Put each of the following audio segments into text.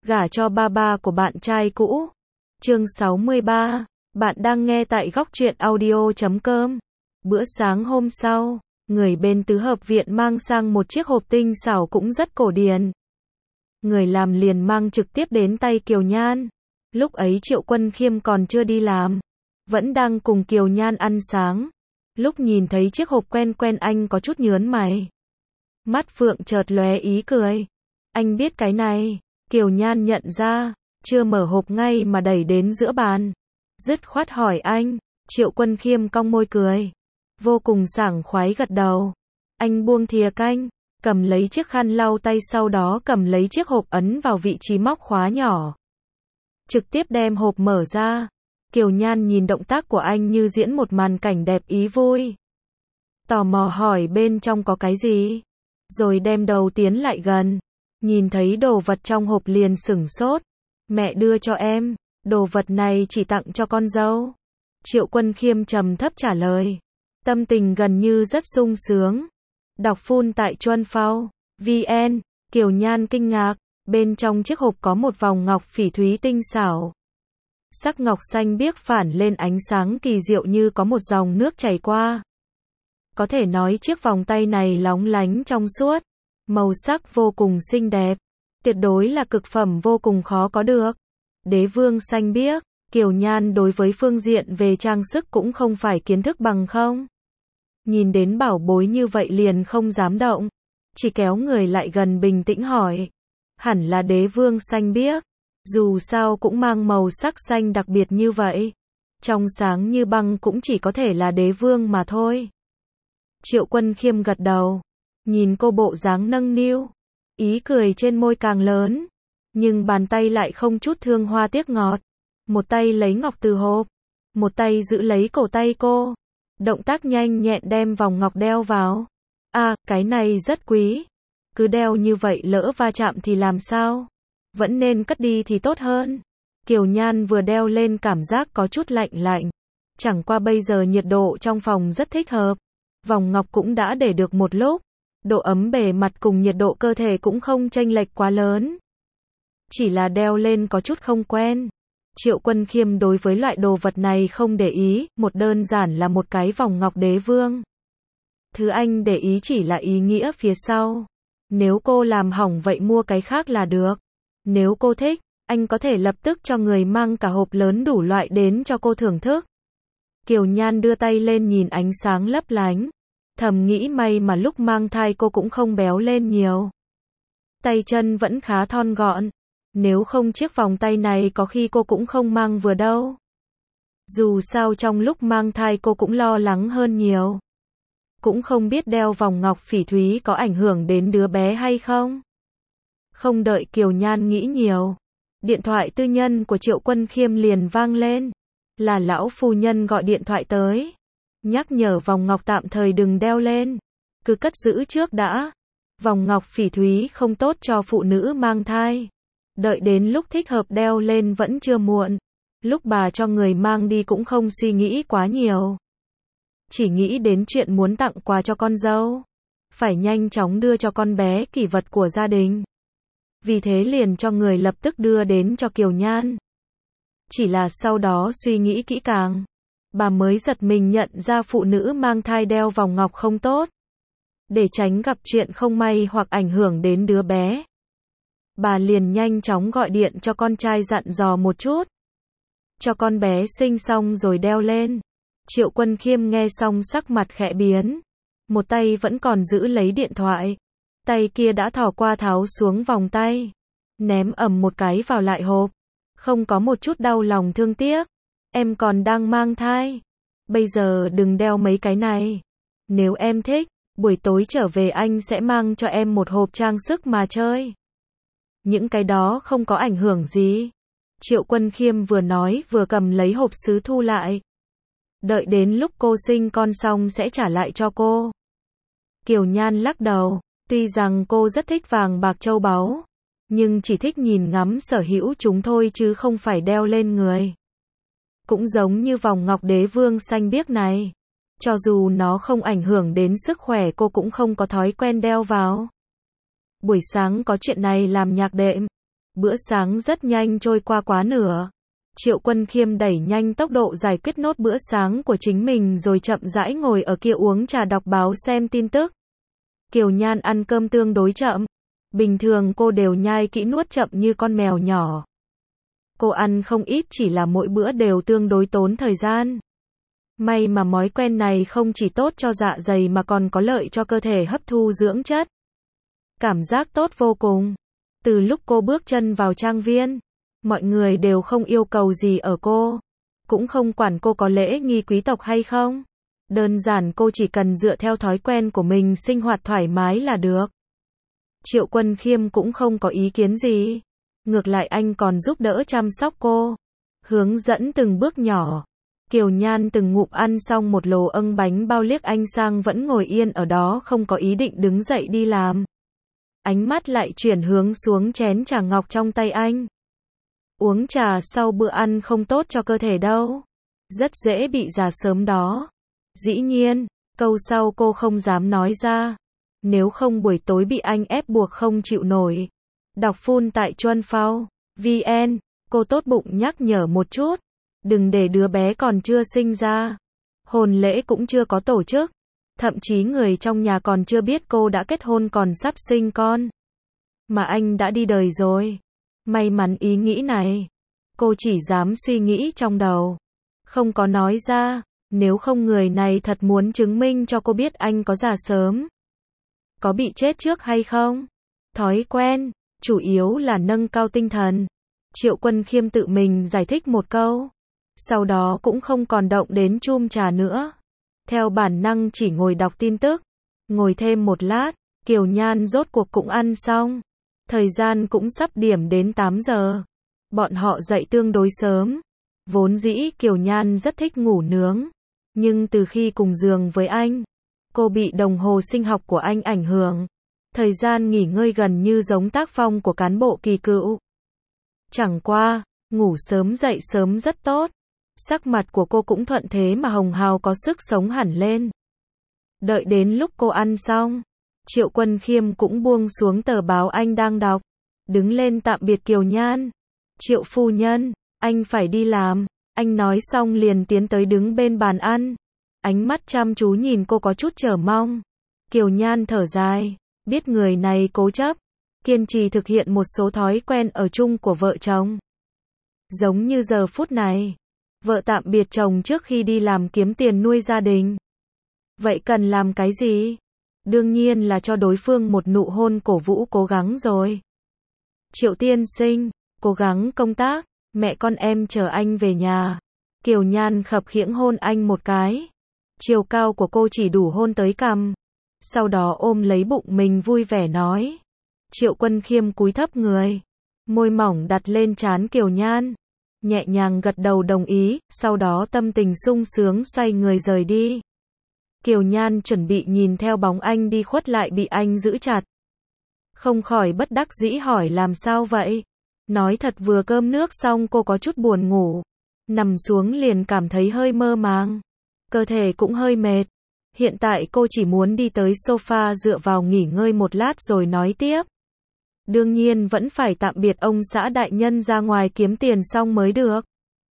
Gả cho ba ba của bạn trai cũ. Chương 63. Bạn đang nghe tại góc truyện audio.com. Bữa sáng hôm sau, người bên tứ hợp viện mang sang một chiếc hộp tinh xảo cũng rất cổ điển. Người làm liền mang trực tiếp đến tay Kiều Nhan. Lúc ấy Triệu Quân Khiêm còn chưa đi làm, vẫn đang cùng Kiều Nhan ăn sáng. Lúc nhìn thấy chiếc hộp quen quen anh có chút nhớn mày. Mắt Phượng chợt lóe ý cười. Anh biết cái này. Kiều Nhan nhận ra, chưa mở hộp ngay mà đẩy đến giữa bàn. Dứt khoát hỏi anh. Triệu Quân Khiêm cong môi cười, vô cùng sảng khoái gật đầu. Anh buông thìa canh, cầm lấy chiếc khăn lau tay, sau đó cầm lấy chiếc hộp ấn vào vị trí móc khóa nhỏ. Trực tiếp đem hộp mở ra. Kiều Nhan nhìn động tác của anh như diễn một màn cảnh đẹp ý vui. Tò mò hỏi bên trong có cái gì, rồi đem đầu tiến lại gần. Nhìn thấy đồ vật trong hộp liền sửng sốt. Mẹ đưa cho em, đồ vật này chỉ tặng cho con dâu. Triệu Quân Khiêm trầm thấp trả lời. Tâm tình gần như rất sung sướng. Đọc full tại Chuan Phao VN. Kiều Nhan kinh ngạc, bên trong chiếc hộp có một vòng ngọc phỉ thúy tinh xảo. Sắc ngọc xanh biếc phản lên ánh sáng kỳ diệu như có một dòng nước chảy qua. Có thể nói chiếc vòng tay này lóng lánh trong suốt, màu sắc vô cùng xinh đẹp, tuyệt đối là cực phẩm vô cùng khó có được. Đế vương xanh biếc, Kiều Nhan đối với phương diện về trang sức cũng không phải kiến thức bằng không. Nhìn đến bảo bối như vậy liền không dám động, chỉ kéo người lại gần bình tĩnh hỏi. Hẳn là đế vương xanh biếc, dù sao cũng mang màu sắc xanh đặc biệt như vậy. Trong sáng như băng cũng chỉ có thể là đế vương mà thôi. Triệu Quân Khiêm gật đầu, nhìn cô bộ dáng nâng niu, ý cười trên môi càng lớn, nhưng bàn tay lại không chút thương hoa tiếc ngọt. Một tay lấy ngọc từ hộp, một tay giữ lấy cổ tay cô. Động tác nhanh nhẹn đem vòng ngọc đeo vào. À, cái này rất quý. Cứ đeo như vậy lỡ va chạm thì làm sao? Vẫn nên cất đi thì tốt hơn. Kiều Nhan vừa đeo lên cảm giác có chút lạnh lạnh. Chẳng qua bây giờ nhiệt độ trong phòng rất thích hợp. Vòng ngọc cũng đã để được một lúc. Độ ấm bề mặt cùng nhiệt độ cơ thể cũng không chênh lệch quá lớn. Chỉ là đeo lên có chút không quen. Triệu Quân Khiêm đối với loại đồ vật này không để ý, một đơn giản là một cái vòng ngọc đế vương. Thứ anh để ý chỉ là ý nghĩa phía sau. Nếu cô làm hỏng vậy mua cái khác là được. Nếu cô thích, anh có thể lập tức cho người mang cả hộp lớn đủ loại đến cho cô thưởng thức. Kiều Nhan đưa tay lên nhìn ánh sáng lấp lánh. Thầm nghĩ may mà lúc mang thai cô cũng không béo lên nhiều. Tay chân vẫn khá thon gọn. Nếu không chiếc vòng tay này có khi cô cũng không mang vừa đâu. Dù sao trong lúc mang thai cô cũng lo lắng hơn nhiều. Cũng không biết đeo vòng ngọc phỉ thúy có ảnh hưởng đến đứa bé hay không. Không đợi Kiều Nhan nghĩ nhiều, điện thoại tư nhân của Triệu Quân Khiêm liền vang lên. Là lão phu nhân gọi điện thoại tới. Nhắc nhở vòng ngọc tạm thời đừng đeo lên. Cứ cất giữ trước đã. Vòng ngọc phỉ thúy không tốt cho phụ nữ mang thai. Đợi đến lúc thích hợp đeo lên vẫn chưa muộn. Lúc bà cho người mang đi cũng không suy nghĩ quá nhiều. Chỉ nghĩ đến chuyện muốn tặng quà cho con dâu. Phải nhanh chóng đưa cho con bé kỷ vật của gia đình. Vì thế liền cho người lập tức đưa đến cho Kiều Nhan. Chỉ là sau đó suy nghĩ kỹ càng, bà mới giật mình nhận ra phụ nữ mang thai đeo vòng ngọc không tốt. Để tránh gặp chuyện không may hoặc ảnh hưởng đến đứa bé. Bà liền nhanh chóng gọi điện cho con trai dặn dò một chút. Cho con bé sinh xong rồi đeo lên. Triệu Quân Khiêm nghe xong sắc mặt khẽ biến. Một tay vẫn còn giữ lấy điện thoại. Tay kia đã thò qua tháo xuống vòng tay. Ném ầm một cái vào lại hộp. Không có một chút đau lòng thương tiếc. Em còn đang mang thai. Bây giờ đừng đeo mấy cái này. Nếu em thích, buổi tối trở về anh sẽ mang cho em một hộp trang sức mà chơi. Những cái đó không có ảnh hưởng gì. Triệu Quân Khiêm vừa nói vừa cầm lấy hộp sứ thu lại. Đợi đến lúc cô sinh con xong sẽ trả lại cho cô. Kiều Nhan lắc đầu. Tuy rằng cô rất thích vàng bạc châu báu, nhưng chỉ thích nhìn ngắm sở hữu chúng thôi chứ không phải đeo lên người. Cũng giống như vòng ngọc đế vương xanh biếc này. Cho dù nó không ảnh hưởng đến sức khỏe cô cũng không có thói quen đeo vào. Buổi sáng có chuyện này làm nhạc đệm. Bữa sáng rất nhanh trôi qua quá nửa. Triệu Quân Khiêm đẩy nhanh tốc độ giải quyết nốt bữa sáng của chính mình rồi chậm rãi ngồi ở kia uống trà đọc báo xem tin tức. Kiều Nhan ăn cơm tương đối chậm. Bình thường cô đều nhai kỹ nuốt chậm như con mèo nhỏ. Cô ăn không ít chỉ là mỗi bữa đều tương đối tốn thời gian. May mà thói quen này không chỉ tốt cho dạ dày mà còn có lợi cho cơ thể hấp thu dưỡng chất. Cảm giác tốt vô cùng. Từ lúc cô bước chân vào trang viên, mọi người đều không yêu cầu gì ở cô. Cũng không quản cô có lễ nghi quý tộc hay không. Đơn giản cô chỉ cần dựa theo thói quen của mình sinh hoạt thoải mái là được. Triệu Quân Khiêm cũng không có ý kiến gì. Ngược lại anh còn giúp đỡ chăm sóc cô. Hướng dẫn từng bước nhỏ. Kiều Nhan từng ngụm ăn xong một lồ âng bánh bao liếc anh sang vẫn ngồi yên ở đó không có ý định đứng dậy đi làm. Ánh mắt lại chuyển hướng xuống chén trà ngọc trong tay anh. Uống trà sau bữa ăn không tốt cho cơ thể đâu. Rất dễ bị già sớm đó. Dĩ nhiên, câu sau cô không dám nói ra. Nếu không buổi tối bị anh ép buộc không chịu nổi. Đọc full tại Chuan Phao VN, cô tốt bụng nhắc nhở một chút. Đừng để đứa bé còn chưa sinh ra. Hôn lễ cũng chưa có tổ chức. Thậm chí người trong nhà còn chưa biết cô đã kết hôn còn sắp sinh con. Mà anh đã đi đời rồi. May mắn ý nghĩ này. Cô chỉ dám suy nghĩ trong đầu. Không có nói ra. Nếu không người này thật muốn chứng minh cho cô biết anh có già sớm. Có bị chết trước hay không? Thói quen. Chủ yếu là nâng cao tinh thần. Triệu Quân Khiêm tự mình giải thích một câu. Sau đó cũng không còn động đến chum trà nữa. Theo bản năng chỉ ngồi đọc tin tức. Ngồi thêm một lát, Kiều Nhan rốt cuộc cũng ăn xong. Thời gian cũng sắp điểm đến 8 giờ. Bọn họ dậy tương đối sớm. Vốn dĩ Kiều Nhan rất thích ngủ nướng. Nhưng từ khi cùng giường với anh, cô bị đồng hồ sinh học của anh ảnh hưởng. Thời gian nghỉ ngơi gần như giống tác phong của cán bộ kỳ cựu. Chẳng qua, ngủ sớm dậy sớm rất tốt. Sắc mặt của cô cũng thuận thế mà hồng hào có sức sống hẳn lên. Đợi đến lúc cô ăn xong, Triệu Quân Khiêm cũng buông xuống tờ báo anh đang đọc. Đứng lên tạm biệt Kiều Nhan. Triệu phu nhân, anh phải đi làm. Anh nói xong liền tiến tới đứng bên bàn ăn. Ánh mắt chăm chú nhìn cô có chút chờ mong. Kiều Nhan thở dài. Biết người này cố chấp. Kiên trì thực hiện một số thói quen ở chung của vợ chồng. Giống như giờ phút này. Vợ tạm biệt chồng trước khi đi làm kiếm tiền nuôi gia đình. Vậy cần làm cái gì? Đương nhiên là cho đối phương một nụ hôn cổ vũ cố gắng rồi. Triệu tiên sinh, cố gắng công tác, mẹ con em chờ anh về nhà. Kiều Nhan khập khiễng hôn anh một cái. Chiều cao của cô chỉ đủ hôn tới cằm. Sau đó ôm lấy bụng mình vui vẻ nói. Triệu Quân Khiêm cúi thấp người. Môi mỏng đặt lên trán Kiều Nhan. Nhẹ nhàng gật đầu đồng ý, sau đó tâm tình sung sướng xoay người rời đi. Kiều Nhan chuẩn bị nhìn theo bóng anh đi khuất lại bị anh giữ chặt. Không khỏi bất đắc dĩ hỏi làm sao vậy? Nói thật vừa cơm nước xong cô có chút buồn ngủ. Nằm xuống liền cảm thấy hơi mơ màng. Cơ thể cũng hơi mệt. Hiện tại cô chỉ muốn đi tới sofa dựa vào nghỉ ngơi một lát rồi nói tiếp. Đương nhiên vẫn phải tạm biệt ông xã đại nhân ra ngoài kiếm tiền xong mới được.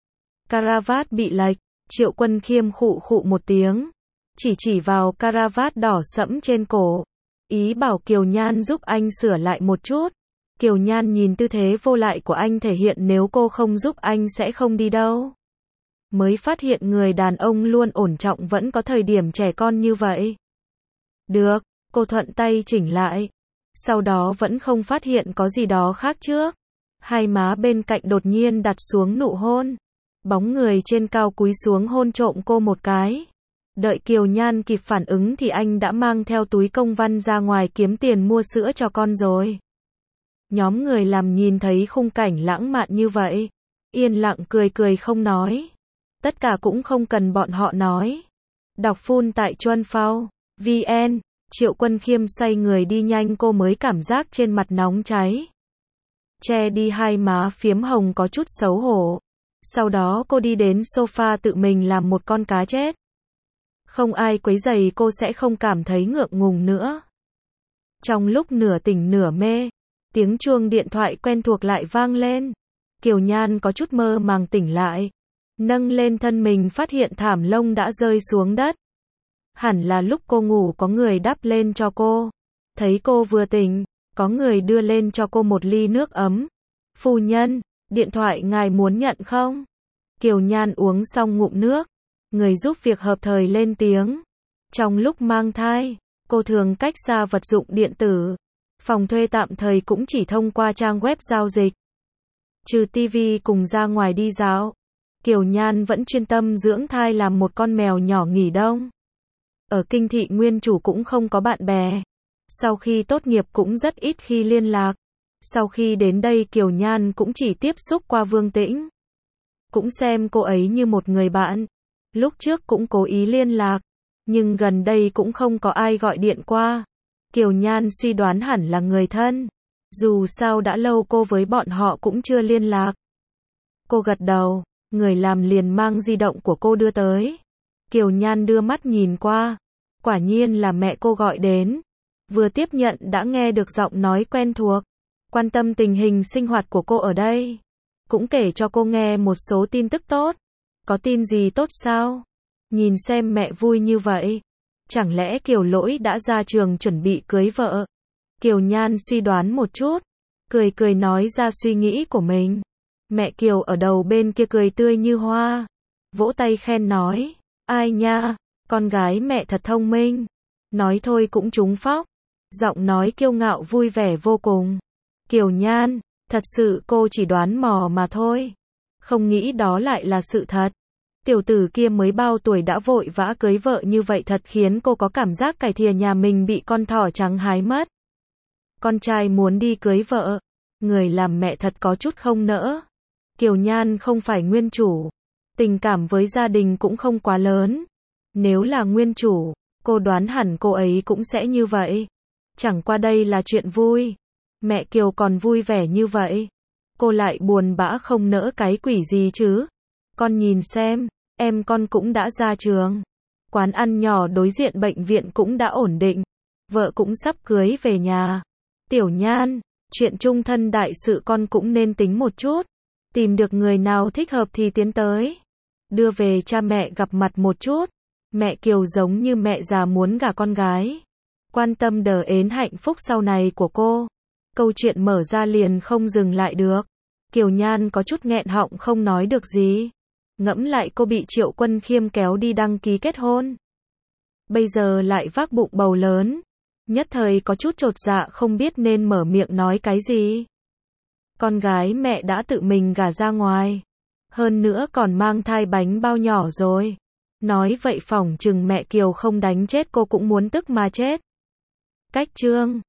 Caravat bị lệch, Triệu Quân Khiêm khụ khụ một tiếng. Chỉ vào caravat đỏ sẫm trên cổ. Ý bảo Kiều Nhan giúp anh sửa lại một chút. Kiều Nhan nhìn tư thế vô lại của anh thể hiện nếu cô không giúp anh sẽ không đi đâu. Mới phát hiện người đàn ông luôn ổn trọng vẫn có thời điểm trẻ con như vậy. Được, cô thuận tay chỉnh lại. Sau đó vẫn không phát hiện có gì đó khác trước. Hai má bên cạnh đột nhiên đặt xuống nụ hôn. Bóng người trên cao cúi xuống hôn trộm cô một cái. Đợi Kiều Nhan kịp phản ứng thì anh đã mang theo túi công văn ra ngoài kiếm tiền mua sữa cho con rồi. Nhóm người làm nhìn thấy khung cảnh lãng mạn như vậy. Yên lặng cười cười không nói. Tất cả cũng không cần bọn họ nói. Đọc full tại Chuan Phao VN. Triệu Quân Khiêm xoay người đi nhanh cô mới cảm giác trên mặt nóng cháy. Che đi hai má phiếm hồng có chút xấu hổ. Sau đó cô đi đến sofa tự mình làm một con cá chết. Không ai quấy rầy cô sẽ không cảm thấy ngượng ngùng nữa. Trong lúc nửa tỉnh nửa mê, Tiếng chuông điện thoại quen thuộc lại vang lên. Kiều Nhan có chút mơ màng tỉnh lại. Nâng lên thân mình phát hiện thảm lông đã rơi xuống đất. Hẳn là lúc cô ngủ có người đắp lên cho cô. Thấy cô vừa tỉnh, có người đưa lên cho cô một ly nước ấm. Phu nhân, điện thoại ngài muốn nhận không? Kiều Nhan uống xong ngụm nước. Người giúp việc hợp thời lên tiếng. Trong lúc mang thai, cô thường cách xa vật dụng điện tử. Phòng thuê tạm thời cũng chỉ thông qua trang web giao dịch. Trừ tivi cùng ra ngoài đi dạo, Kiều Nhan vẫn chuyên tâm dưỡng thai làm một con mèo nhỏ nghỉ đông. Ở kinh thị nguyên chủ cũng không có bạn bè. Sau khi tốt nghiệp cũng rất ít khi liên lạc. Sau khi đến đây Kiều Nhan cũng chỉ tiếp xúc qua Vương Tĩnh. Cũng xem cô ấy như một người bạn. Lúc trước cũng cố ý liên lạc. Nhưng gần đây cũng không có ai gọi điện qua. Kiều Nhan suy đoán hẳn là người thân. Dù sao đã lâu cô với bọn họ cũng chưa liên lạc. Cô gật đầu, người làm liền mang di động của cô đưa tới. Kiều Nhan đưa mắt nhìn qua. Quả nhiên là mẹ cô gọi đến. Vừa tiếp nhận đã nghe được giọng nói quen thuộc. Quan tâm tình hình sinh hoạt của cô ở đây. Cũng kể cho cô nghe một số tin tức tốt. Có tin gì tốt sao? Nhìn xem mẹ vui như vậy. Chẳng lẽ Kiều Lỗi đã ra trường chuẩn bị cưới vợ? Kiều Nhan suy đoán một chút. Cười cười nói ra suy nghĩ của mình. Mẹ Kiều ở đầu bên kia cười tươi như hoa. Vỗ tay khen nói. Ai nha, con gái mẹ thật thông minh. Nói thôi cũng trúng phóc. Giọng nói kiêu ngạo vui vẻ vô cùng. Kiều Nhan, thật sự cô chỉ đoán mò mà thôi. Không nghĩ đó lại là sự thật. Tiểu tử kia mới bao tuổi đã vội vã cưới vợ như vậy thật khiến cô có cảm giác cải thìa nhà mình bị con thỏ trắng hái mất. Con trai muốn đi cưới vợ. Người làm mẹ thật có chút không nỡ. Kiều Nhan không phải nguyên chủ. Tình cảm với gia đình cũng không quá lớn. Nếu là nguyên chủ, cô đoán hẳn cô ấy cũng sẽ như vậy. Chẳng qua đây là chuyện vui. Mẹ Kiều còn vui vẻ như vậy. Cô lại buồn bã không nỡ cái quỷ gì chứ. Con nhìn xem, em con cũng đã ra trường. Quán ăn nhỏ đối diện bệnh viện cũng đã ổn định. Vợ cũng sắp cưới về nhà. Tiểu Nhan, chuyện chung thân đại sự con cũng nên tính một chút. Tìm được người nào thích hợp thì tiến tới. Đưa về cha mẹ gặp mặt một chút. Mẹ Kiều giống như mẹ già muốn gả con gái. Quan tâm đờ ến hạnh phúc sau này của cô. Câu chuyện mở ra liền không dừng lại được. Kiều Nhan có chút nghẹn họng không nói được gì. Ngẫm lại cô bị Triệu Quân Khiêm kéo đi đăng ký kết hôn. Bây giờ lại vác bụng bầu lớn. Nhất thời có chút chột dạ không biết nên mở miệng nói cái gì. Con gái mẹ đã tự mình gả ra ngoài. Hơn nữa còn mang thai bánh bao nhỏ rồi. Nói vậy phỏng chừng mẹ Kiều không đánh chết cô cũng muốn tức mà chết. Cách chương